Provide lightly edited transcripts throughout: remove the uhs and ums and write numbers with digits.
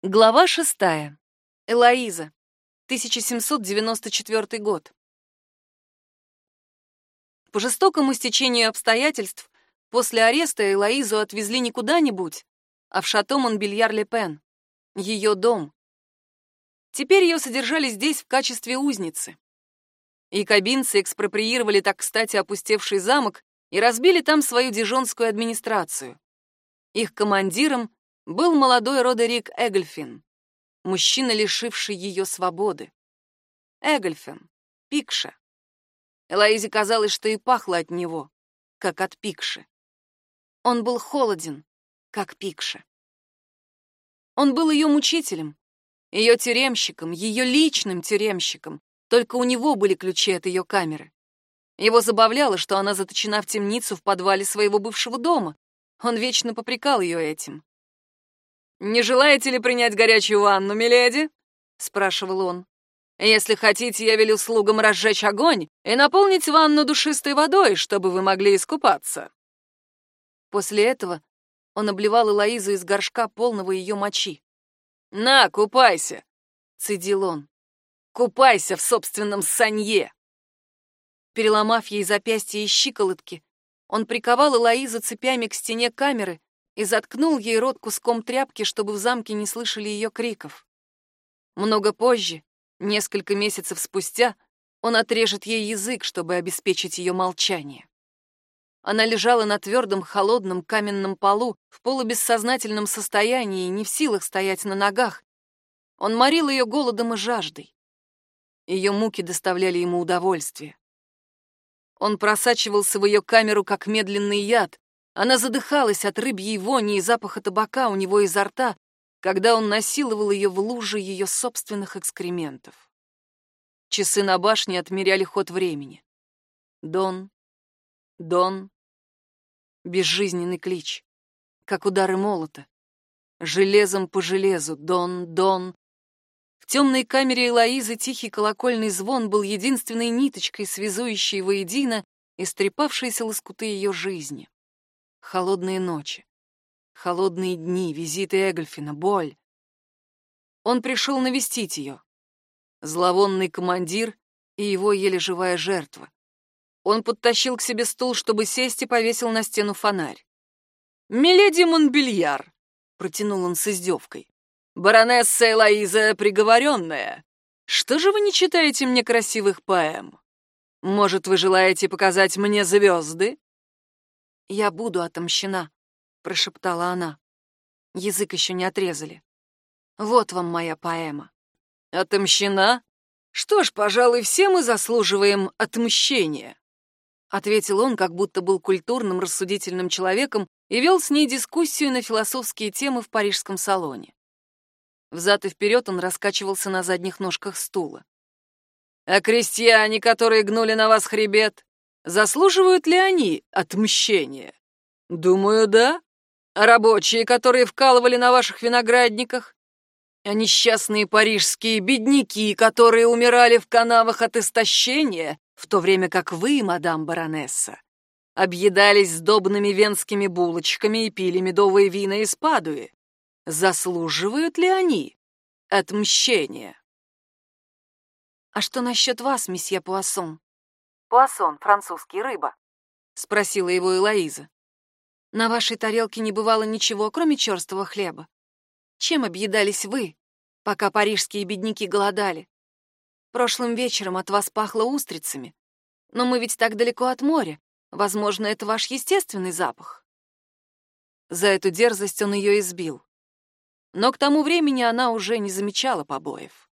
Глава 6. Элоиза. 1794 год. По жестокому стечению обстоятельств, после ареста Элоизу отвезли не куда-нибудь, а в шато Монбельяр-ле-Пен, ее дом. Теперь ее содержали здесь в качестве узницы. Якобинцы экспроприировали так кстати опустевший замок и разбили там свою дижонскую администрацию. Их командиром был молодой Родерик Эгольфин, мужчина, лишивший ее свободы. Эгольфин, Пикша. Элоизе казалось, что и пахло от него, как от Пикши. Он был холоден, как Пикша. Он был ее мучителем, ее тюремщиком, ее личным тюремщиком, только у него были ключи от ее камеры. Его забавляло, что она заточена в темницу в подвале своего бывшего дома. Он вечно попрекал ее этим. «Не желаете ли принять горячую ванну, миледи?» — спрашивал он. «Если хотите, я велю слугам разжечь огонь и наполнить ванну душистой водой, чтобы вы могли искупаться». После этого он обливал Элоизу из горшка, полного ее мочи. «На, купайся!» — цедил он. «Купайся в собственном санье!» Переломав ей запястья и щиколотки, он приковал Элоизу цепями к стене камеры и заткнул ей рот куском тряпки, чтобы в замке не слышали ее криков. Много позже, несколько месяцев спустя, он отрежет ей язык, чтобы обеспечить ее молчание. Она лежала на твердом, холодном каменном полу, в полубессознательном состоянии, не в силах стоять на ногах. Он морил ее голодом и жаждой. Ее муки доставляли ему удовольствие. Он просачивался в ее камеру, как медленный яд. Она задыхалась от рыбьей вони и запаха табака у него изо рта, когда он насиловал ее в луже ее собственных экскрементов. Часы на башне отмеряли ход времени. Дон, Дон, безжизненный клич, как удары молота. Железом по железу, Дон, Дон. В темной камере Элоизы тихий колокольный звон был единственной ниточкой, связующей воедино истрепавшиеся лоскуты ее жизни. Холодные ночи, холодные дни, визиты Эгольфина, боль. Он пришел навестить ее. Зловонный командир и его еле живая жертва. Он подтащил к себе стул, чтобы сесть, и повесил на стену фонарь. «Миледи Монбельяр», — протянул он с издевкой, — «баронесса Элоиза приговоренная. Что же вы не читаете мне красивых поэм? Может, вы желаете показать мне звезды?» «Я буду отомщена», — прошептала она. Язык еще не отрезали. «Вот вам моя поэма». «Отомщена? Что ж, пожалуй, все мы заслуживаем отмщения», — ответил он, как будто был культурным, рассудительным человеком и вел с ней дискуссию на философские темы в парижском салоне. Взад и вперед он раскачивался на задних ножках стула. «А крестьяне, которые гнули на вас хребет, заслуживают ли они отмщения? Думаю, да. А рабочие, которые вкалывали на ваших виноградниках? А несчастные парижские бедняки, которые умирали в канавах от истощения, в то время как вы, мадам баронесса, объедались сдобными венскими булочками и пили медовые вина из Падуи? Заслуживают ли они отмщения?» «А что насчет вас, месье Пуассон?» «Пуассон, французский, рыба», — спросила его Элоиза. «На вашей тарелке не бывало ничего, кроме черствого хлеба. Чем объедались вы, пока парижские бедняки голодали? Прошлым вечером от вас пахло устрицами, но мы ведь так далеко от моря. Возможно, это ваш естественный запах». За эту дерзость он ее избил. Но к тому времени она уже не замечала побоев.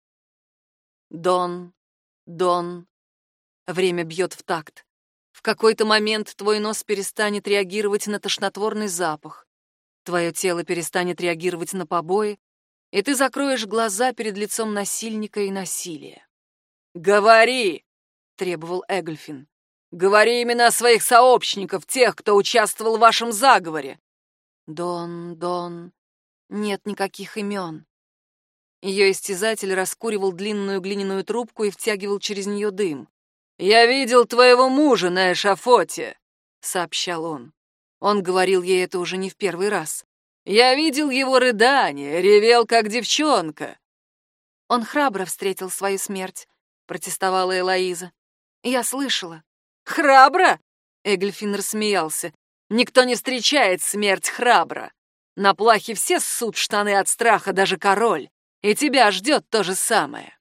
Дон, Дон. Время бьет в такт. В какой-то момент твой нос перестанет реагировать на тошнотворный запах, твое тело перестанет реагировать на побои, и ты закроешь глаза перед лицом насильника и насилия. «Говори!» — требовал Эгольфин. «Говори имена своих сообщников, тех, кто участвовал в вашем заговоре!» «Дон, Дон, нет никаких имен». Ее истязатель раскуривал длинную глиняную трубку и втягивал через нее дым. «Я видел твоего мужа на эшафоте», — сообщал он. Он говорил ей это уже не в первый раз. Я видел его рыдание, ревел, как девчонка». «Он храбро встретил свою смерть», — протестовала Элоиза. «Я слышала». «Храбро?» — Эгельфин рассмеялся. «Никто не встречает смерть храбро. На плахе все ссут штаны от страха, даже король. И тебя ждет то же самое».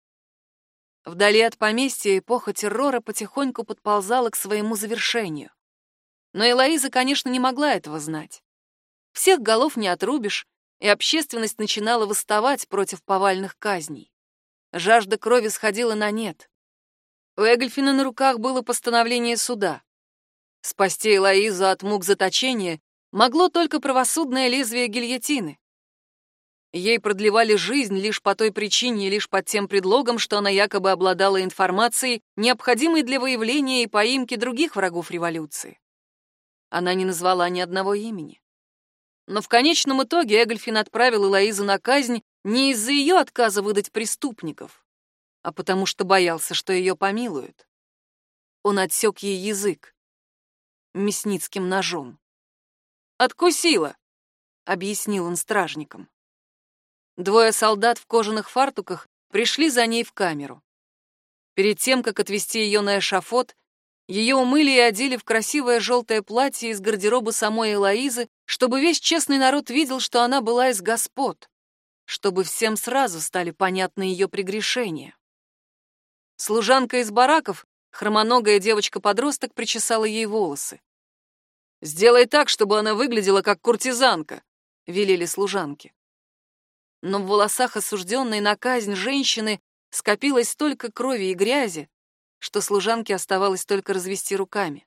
Вдали от поместья эпоха террора потихоньку подползала к своему завершению. Но Элоиза, конечно, не могла этого знать. Всех голов не отрубишь, и общественность начинала восставать против повальных казней. Жажда крови сходила на нет. У Эгельфина на руках было постановление суда. Спасти Элоизу от мук заточения могло только правосудное лезвие гильотины. Ей продлевали жизнь лишь по той причине и лишь под тем предлогом, что она якобы обладала информацией, необходимой для выявления и поимки других врагов революции. Она не назвала ни одного имени. Но в конечном итоге Эгельфин отправил Элоизу на казнь не из-за ее отказа выдать преступников, а потому что боялся, что ее помилуют. Он отсек ей язык мясницким ножом. «Откусила», — объяснил он стражникам. Двое солдат в кожаных фартуках пришли за ней в камеру. Перед тем, как отвезти ее на эшафот, ее умыли и одели в красивое желтое платье из гардероба самой Элоизы, чтобы весь честный народ видел, что она была из господ, чтобы всем сразу стали понятны ее прегрешения. Служанка из бараков, хромоногая девочка-подросток, причесала ей волосы. «Сделай так, чтобы она выглядела как куртизанка», — велели служанки. Но в волосах осужденной на казнь женщины скопилось столько крови и грязи, что служанке оставалось только развести руками.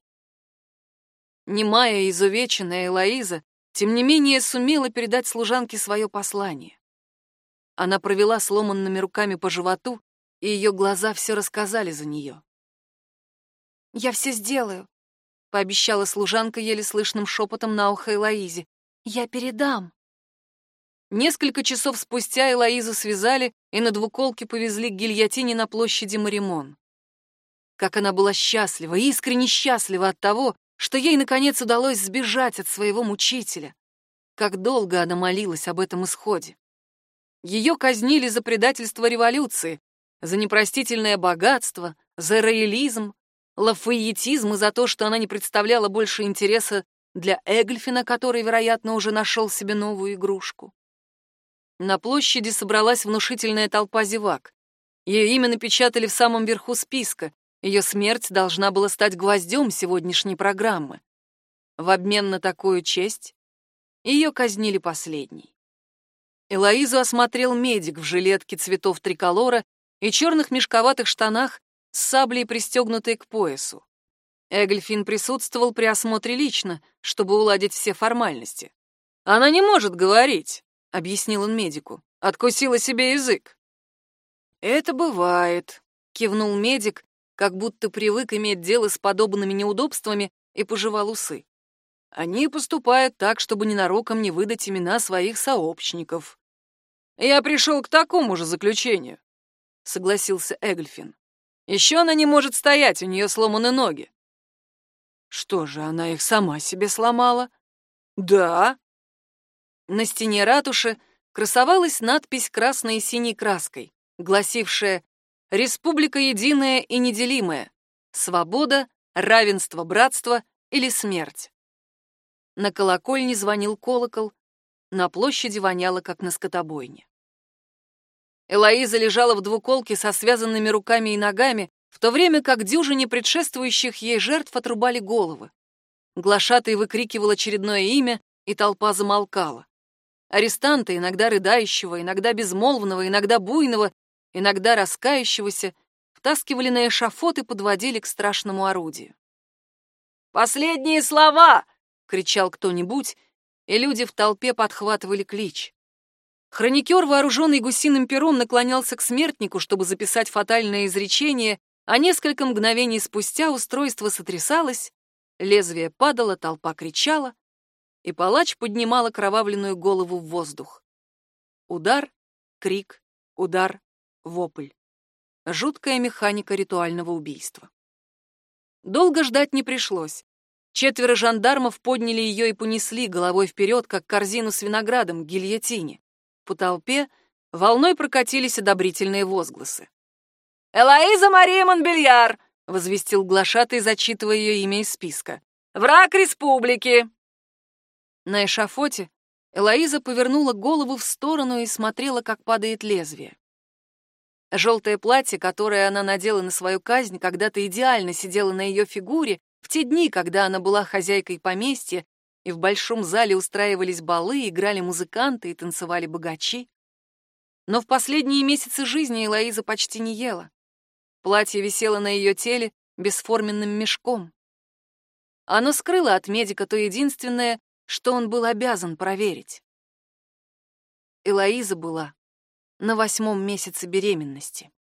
Немая и изувеченная Элоиза, тем не менее, сумела передать служанке свое послание. Она провела сломанными руками по животу, и ее глаза все рассказали за нее. «Я все сделаю», — пообещала служанка еле слышным шепотом на ухо Элоизе. «Я передам». Несколько часов спустя Элоизу связали и на двуколке повезли к гильотине на площади Маримон. Как она была счастлива, искренне счастлива от того, что ей, наконец, удалось сбежать от своего мучителя. Как долго она молилась об этом исходе. Ее казнили за предательство революции, за непростительное богатство, за роялизм, лафайетизм и за то, что она не представляла больше интереса для Эгельфина, который, вероятно, уже нашел себе новую игрушку. На площади собралась внушительная толпа зевак. Ее имя напечатали в самом верху списка. Ее смерть должна была стать гвоздем сегодняшней программы. В обмен на такую честь ее казнили последней. Элоизу осмотрел медик в жилетке цветов триколора и черных мешковатых штанах с саблей, пристегнутой к поясу. Эгельфин присутствовал при осмотре лично, чтобы уладить все формальности. «Она не может говорить», — объяснил он медику. «Откусила себе язык». «Это бывает», — кивнул медик, как будто привык иметь дело с подобными неудобствами, и пожевал усы. «Они поступают так, чтобы ненароком не выдать имена своих сообщников». «Я пришел к такому же заключению», — согласился Эгельфин. «Еще она не может стоять, у нее сломаны ноги». «Что же, она их сама себе сломала?» «Да». На стене ратуши красовалась надпись красной и синей краской, гласившая «Республика единая и неделимая. Свобода, равенство, братство или смерть». На колокольне звонил колокол, на площади воняло, как на скотобойне. Элоиза лежала в двуколке со связанными руками и ногами, в то время как дюжине предшествующих ей жертв отрубали головы. Глашатай выкрикивал очередное имя, и толпа замолкала. Арестанта, иногда рыдающего, иногда безмолвного, иногда буйного, иногда раскающегося, втаскивали на эшафот и подводили к страшному орудию. «Последние слова!» — кричал кто-нибудь, и люди в толпе подхватывали клич. Хроникер, вооруженный гусиным пером, наклонялся к смертнику, чтобы записать фатальное изречение, а несколько мгновений спустя устройство сотрясалось, лезвие падало, толпа кричала, и палач поднимал окровавленную голову в воздух. Удар, крик, удар, вопль. Жуткая механика ритуального убийства. Долго ждать не пришлось. 4 жандармов подняли ее и понесли головой вперед, как корзину с виноградом, к гильотине. По толпе волной прокатились одобрительные возгласы. «Элоиза Мария Монбельяр!» — возвестил глашатай, зачитывая ее имя из списка. «Враг республики!» На эшафоте Элоиза повернула голову в сторону и смотрела, как падает лезвие. Желтое платье, которое она надела на свою казнь, когда-то идеально сидело на ее фигуре в те дни, когда она была хозяйкой поместья, и в большом зале устраивались балы, играли музыканты и танцевали богачи. Но в последние месяцы жизни Элоиза почти не ела. Платье висело на ее теле бесформенным мешком. Оно скрыло от медика то единственное, что он был обязан проверить. Элоиза была на 8-м месяце беременности.